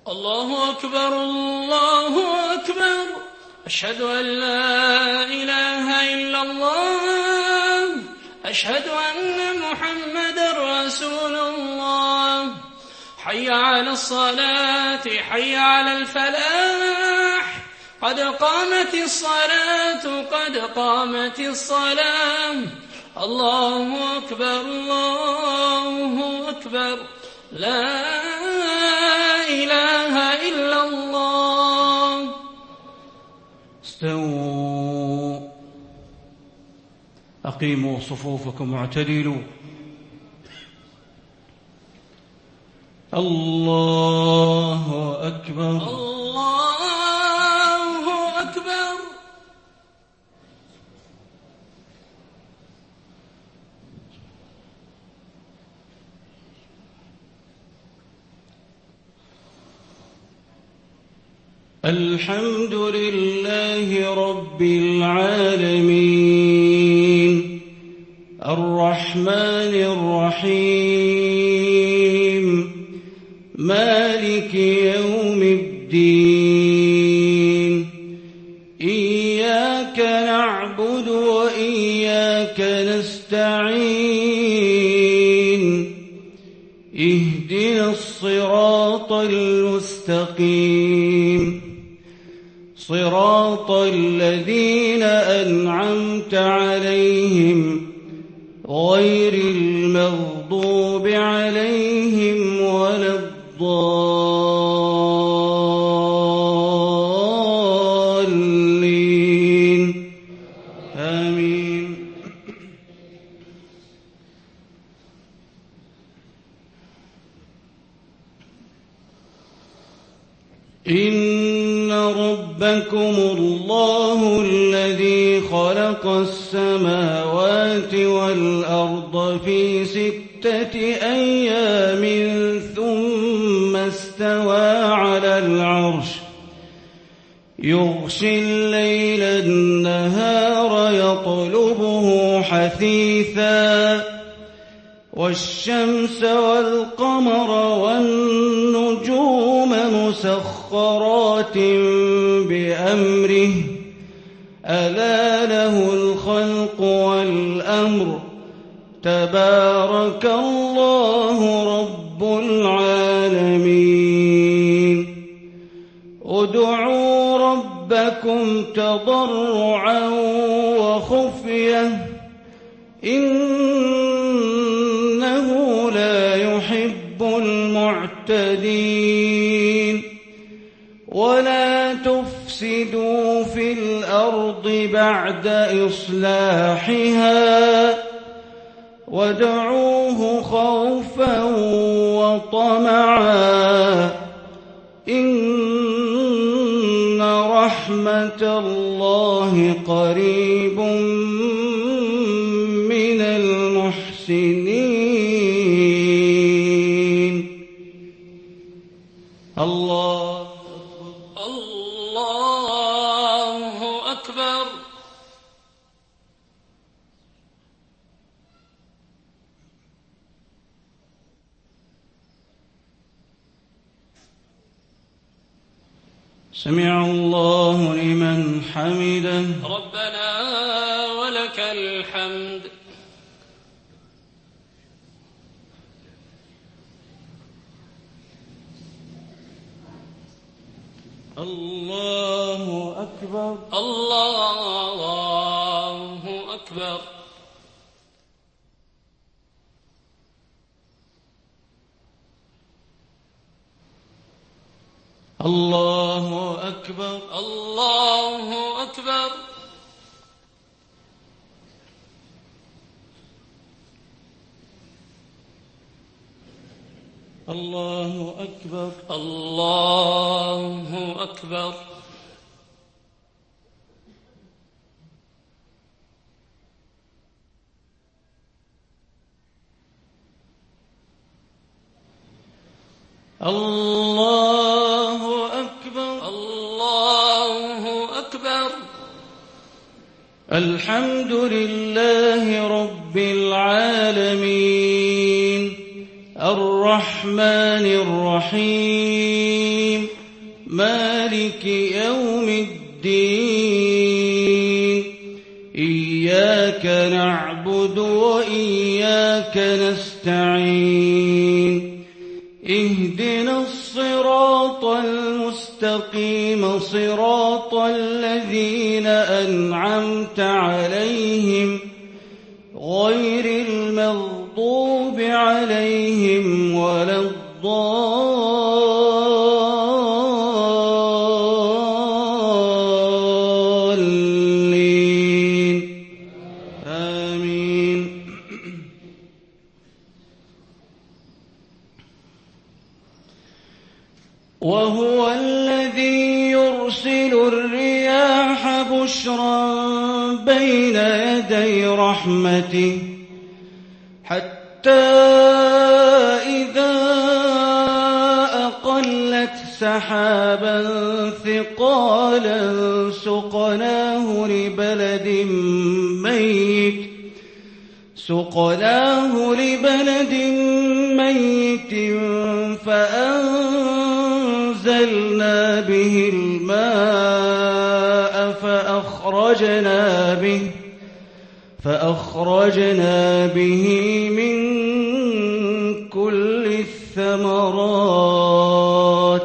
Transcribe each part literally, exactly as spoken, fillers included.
الله أكبر الله أكبر أشهد أن لا إله إلا الله أشهد أن محمدا رسول الله حي على الصلاة حي على الفلاح قد قامت الصلاة قد قامت الصلاة الله أكبر الله أكبر لا إله إلا الله. استووا أقيموا صفوفكم واعتدلوا. الله أكبر الله أكبر. الحمد لله رب العالمين الرحمن الرحيم مالك يوم الدين إياك نعبد وإياك نستعين اهدنا الصراط المستقيم صراط الذين أنعمت عليهم غير المغضوب عليهم ولا الضالين آمين. إن ربكم الله الذي خلق السماوات والأرض في ستة أيام ثم استوى على العرش يغشي الليل النهار يطلبه حثيثا والشمس والقمر والنجوم مسخرات بأمره ألا له الخلق والأمر تبارك الله رب العالمين. ادعوا ربكم تضرعا وخفية إنه لا يحب المعتدين. ولا تفسدوا في الأرض بعد إصلاحها وادعوه خوفا وطمعا إن رحمة الله قريب من المحسنين. الله الله أكبر. سمع الله لمن حمده ربنا ولك الحمد. الله أكبر الله أكبر. الله أكبر الله أكبر. الله أكبر الله أكبر. الله أكبر الله أكبر. الحمد لله رب العالمين الرحمن الرحيم مالك يوم الدين إياك نعبد وإياك نستعين اهدنا الصراط المستقيم صراط الذين أنعمت عليهم غير المغضوب عليهم ولا الضالين آمين. وهو الذي يرسل الرياح بشرا بين يدي رحمته حتى إذا أقلت سحابا ثقالا سقناه لبلد ميت سقناه لبلد ميت فأنزلنا به الماء فأخرجنا به فأخرجنا به من كل الثمرات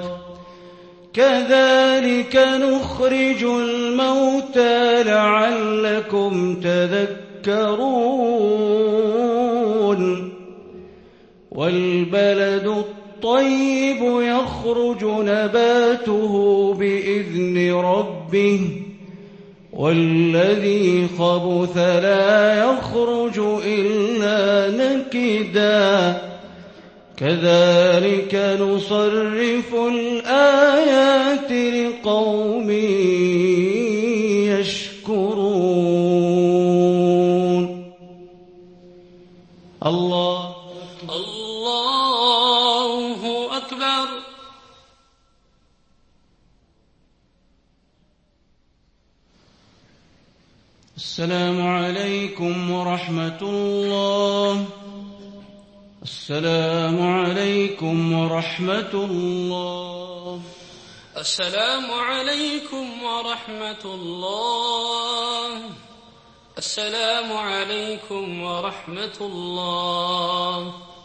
كذلك نخرج الموتى لعلكم تذكرون. والبلد الطيب يخرج نباته بإذن ربه والذي خبث لا يخرج إلا نكدا كذلك نصرف الآيات لقوم يشكرون. الله الله أكبر. السلام عليكم ورحمة الله. السلام عليكم ورحمة الله. السلام عليكم ورحمة الله. السلام عليكم ورحمة الله.